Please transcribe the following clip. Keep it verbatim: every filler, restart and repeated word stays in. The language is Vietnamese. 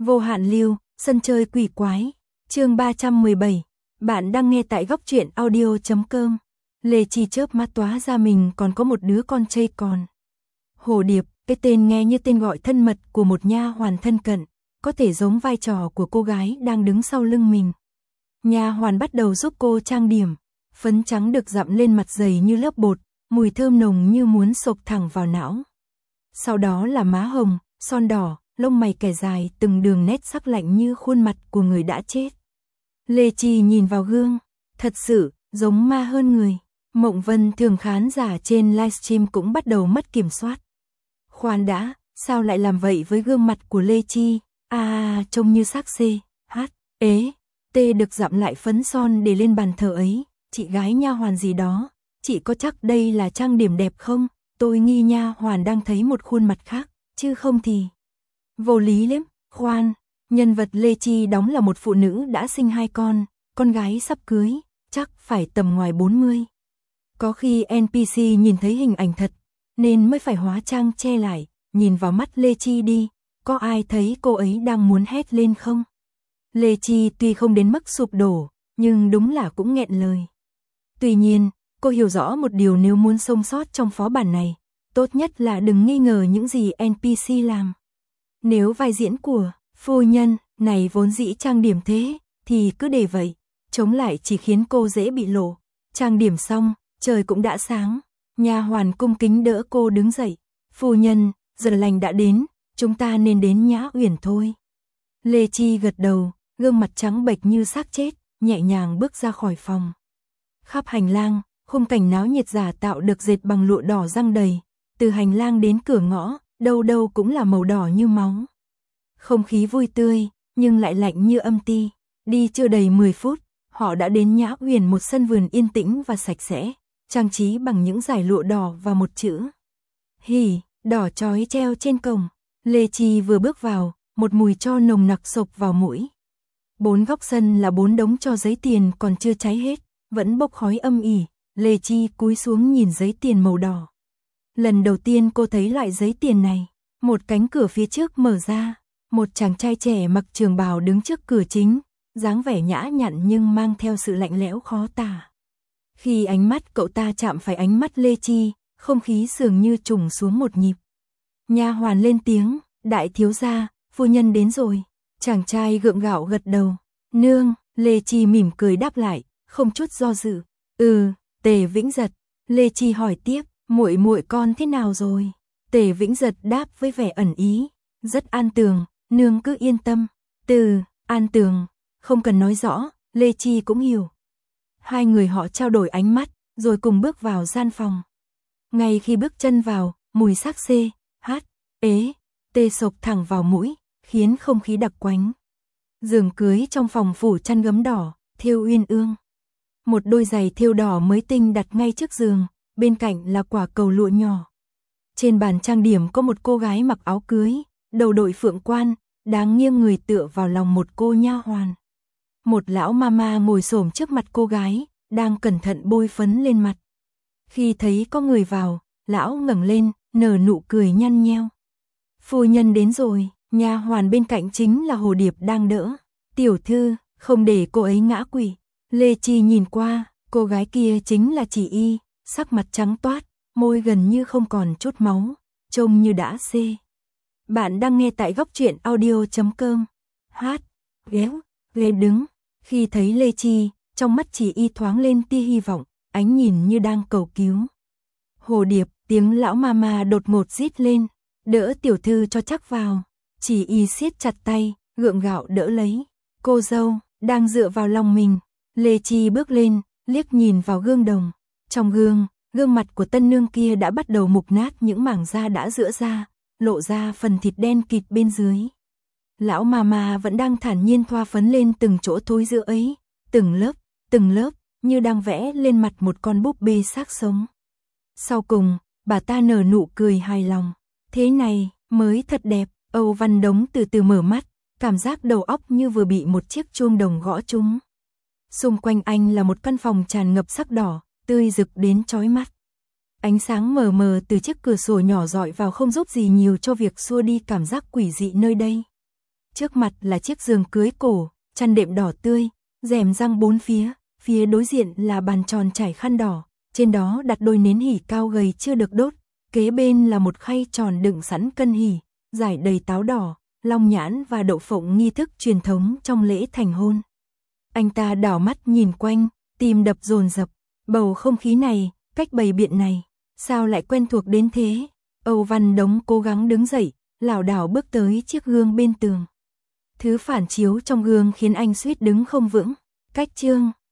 Vô hạn lưu, sân chơi quỷ quái. Chương ba trăm mười bảy. Bạn đang nghe tại góc truyện audio chấm com. Lê Chi chớp mắt tóa ra mình còn có một đứa con trai còn. Hồ Điệp, cái tên nghe như tên gọi thân mật của một nha hoàn thân cận, có thể giống vai trò của cô gái đang đứng sau lưng mình. Nha hoàn bắt đầu giúp cô trang điểm, phấn trắng được dặm lên mặt dày như lớp bột, mùi thơm nồng như muốn xộc thẳng vào não. Sau đó là má hồng, son đỏ, lông mày kẻ dài, từng đường nét sắc lạnh như khuôn mặt của người đã chết. Lê Chi nhìn vào gương, thật sự, giống ma hơn người. Mộng Vân thường khán giả trên livestream cũng bắt đầu mất kiểm soát. Khoan đã, sao lại làm vậy với gương mặt của Lê Chi? À, trông như xác xê, hát, ế, tê được dặm lại phấn son để lên bàn thờ ấy. Chị gái nha hoàn gì đó, chị có chắc đây là trang điểm đẹp không? Tôi nghi nha hoàn đang thấy một khuôn mặt khác, chứ không thì... Vô lý lắm, khoan, nhân vật Lê Chi đóng là một phụ nữ đã sinh hai con, con gái sắp cưới, chắc phải tầm ngoài bốn mươi. Có khi en pê xê nhìn thấy hình ảnh thật, nên mới phải hóa trang che lại, nhìn vào mắt Lê Chi đi, có ai thấy cô ấy đang muốn hét lên không? Lê Chi tuy không đến mức sụp đổ, nhưng đúng là cũng nghẹn lời. Tuy nhiên, cô hiểu rõ một điều, nếu muốn sống sót trong phó bản này, tốt nhất là đừng nghi ngờ những gì en pê xê làm. Nếu vai diễn của phu nhân này vốn dĩ trang điểm thế, thì cứ để vậy, chống lại chỉ khiến cô dễ bị lộ. Trang điểm xong, trời cũng đã sáng, nha hoàn cung kính đỡ cô đứng dậy. Phu nhân, giờ lành đã đến, chúng ta nên đến Nhã Uyển thôi. Lê Chi gật đầu, gương mặt trắng bệch như xác chết, nhẹ nhàng bước ra khỏi phòng. Khắp hành lang, khung cảnh náo nhiệt giả tạo được dệt bằng lụa đỏ răng đầy, từ hành lang đến cửa ngõ, đâu đâu cũng là màu đỏ như máu. Không khí vui tươi, nhưng lại lạnh như âm ti. Đi chưa đầy mười phút, họ đã đến Nhã Uyển, một sân vườn yên tĩnh và sạch sẽ, trang trí bằng những dải lụa đỏ và một chữ hỉ, đỏ chói treo trên cổng. Lê Chi vừa bước vào, một mùi tro nồng nặc xộc vào mũi. Bốn góc sân là bốn đống tro giấy tiền còn chưa cháy hết, vẫn bốc khói âm ỉ. Lê Chi cúi xuống nhìn giấy tiền màu đỏ. Lần đầu tiên cô thấy loại giấy tiền này. Một cánh cửa phía trước mở ra, một chàng trai trẻ mặc trường bào đứng trước cửa chính, dáng vẻ nhã nhặn nhưng mang theo sự lạnh lẽo khó tả. Khi ánh mắt cậu ta chạm phải ánh mắt Lê Chi, không khí dường như trùng xuống một nhịp. Nha hoàn lên tiếng, đại thiếu gia, phu nhân đến rồi. Chàng trai gượng gạo gật đầu. Nương, Lê Chi mỉm cười đáp lại, không chút do dự. Ừ, Tề Vĩnh Giật. Lê Chi hỏi tiếp, muội muội con thế nào rồi? Tề Vĩnh Giật đáp với vẻ ẩn ý, rất an tường, nương cứ yên tâm. Từ an tường, không cần nói rõ, Lê Chi cũng hiểu. Hai người họ trao đổi ánh mắt, rồi cùng bước vào gian phòng. Ngay khi bước chân vào, mùi xác xê, hát, ế, tê sộc thẳng vào mũi, khiến không khí đặc quánh. Giường cưới trong phòng phủ chăn gấm đỏ, thêu uyên ương. Một đôi giày thêu đỏ mới tinh đặt ngay trước giường, bên cạnh là quả cầu lụa nhỏ. Trên bàn trang điểm có một cô gái mặc áo cưới, đầu đội phượng quan, đang nghiêng người tựa vào lòng một cô nha hoàn. Một lão mama ngồi xổm trước mặt cô gái, đang cẩn thận bôi phấn lên mặt. Khi thấy có người vào, lão ngẩng lên, nở nụ cười nhăn nheo. Phu nhân đến rồi, nha hoàn bên cạnh chính là Hồ Điệp đang đỡ. Tiểu thư, không để cô ấy ngã quỵ. Lê Chi nhìn qua, cô gái kia chính là chị Y, sắc mặt trắng toát, môi gần như không còn chút máu, trông như đã xê. Bạn đang nghe tại góc truyện audio chấm com. Hát, ghéo, ghê đứng. Khi thấy Lê Chi, trong mắt chị Y thoáng lên tia hy vọng, ánh nhìn như đang cầu cứu. Hồ Điệp, tiếng lão mama đột ngột rít lên, đỡ tiểu thư cho chắc vào. Chị Y siết chặt tay, gượng gạo đỡ lấy. Cô dâu, đang dựa vào lòng mình. Lê Chi bước lên, liếc nhìn vào gương đồng. Trong gương, gương mặt của tân nương kia đã bắt đầu mục nát, những mảng da đã rữa ra, lộ ra phần thịt đen kịt bên dưới. Lão mama vẫn đang thản nhiên thoa phấn lên từng chỗ thối rữa ấy, từng lớp, từng lớp, như đang vẽ lên mặt một con búp bê xác sống. Sau cùng, bà ta nở nụ cười hài lòng. Thế này, mới thật đẹp. Âu Văn Đống từ từ mở mắt, cảm giác đầu óc như vừa bị một chiếc chuông đồng gõ trúng. Xung quanh anh là một căn phòng tràn ngập sắc đỏ, tươi rực đến chói mắt. Ánh sáng mờ mờ từ chiếc cửa sổ nhỏ rọi vào không giúp gì nhiều cho việc xua đi cảm giác quỷ dị nơi đây. Trước mặt là chiếc giường cưới cổ, chăn đệm đỏ tươi, rèm răng bốn phía, phía đối diện là bàn tròn trải khăn đỏ, trên đó đặt đôi nến hỉ cao gầy chưa được đốt, kế bên là một khay tròn đựng sẵn cân hỉ, giải đầy táo đỏ, long nhãn và đậu phộng nghi thức truyền thống trong lễ thành hôn. Anh ta đảo mắt nhìn quanh, tim đập dồn dập, bầu không khí này, cách bày biện này, sao lại quen thuộc đến thế? Âu Văn Đống cố gắng đứng dậy, lảo đảo bước tới chiếc gương bên tường. Thứ phản chiếu trong gương khiến anh suýt đứng không vững. Cách chương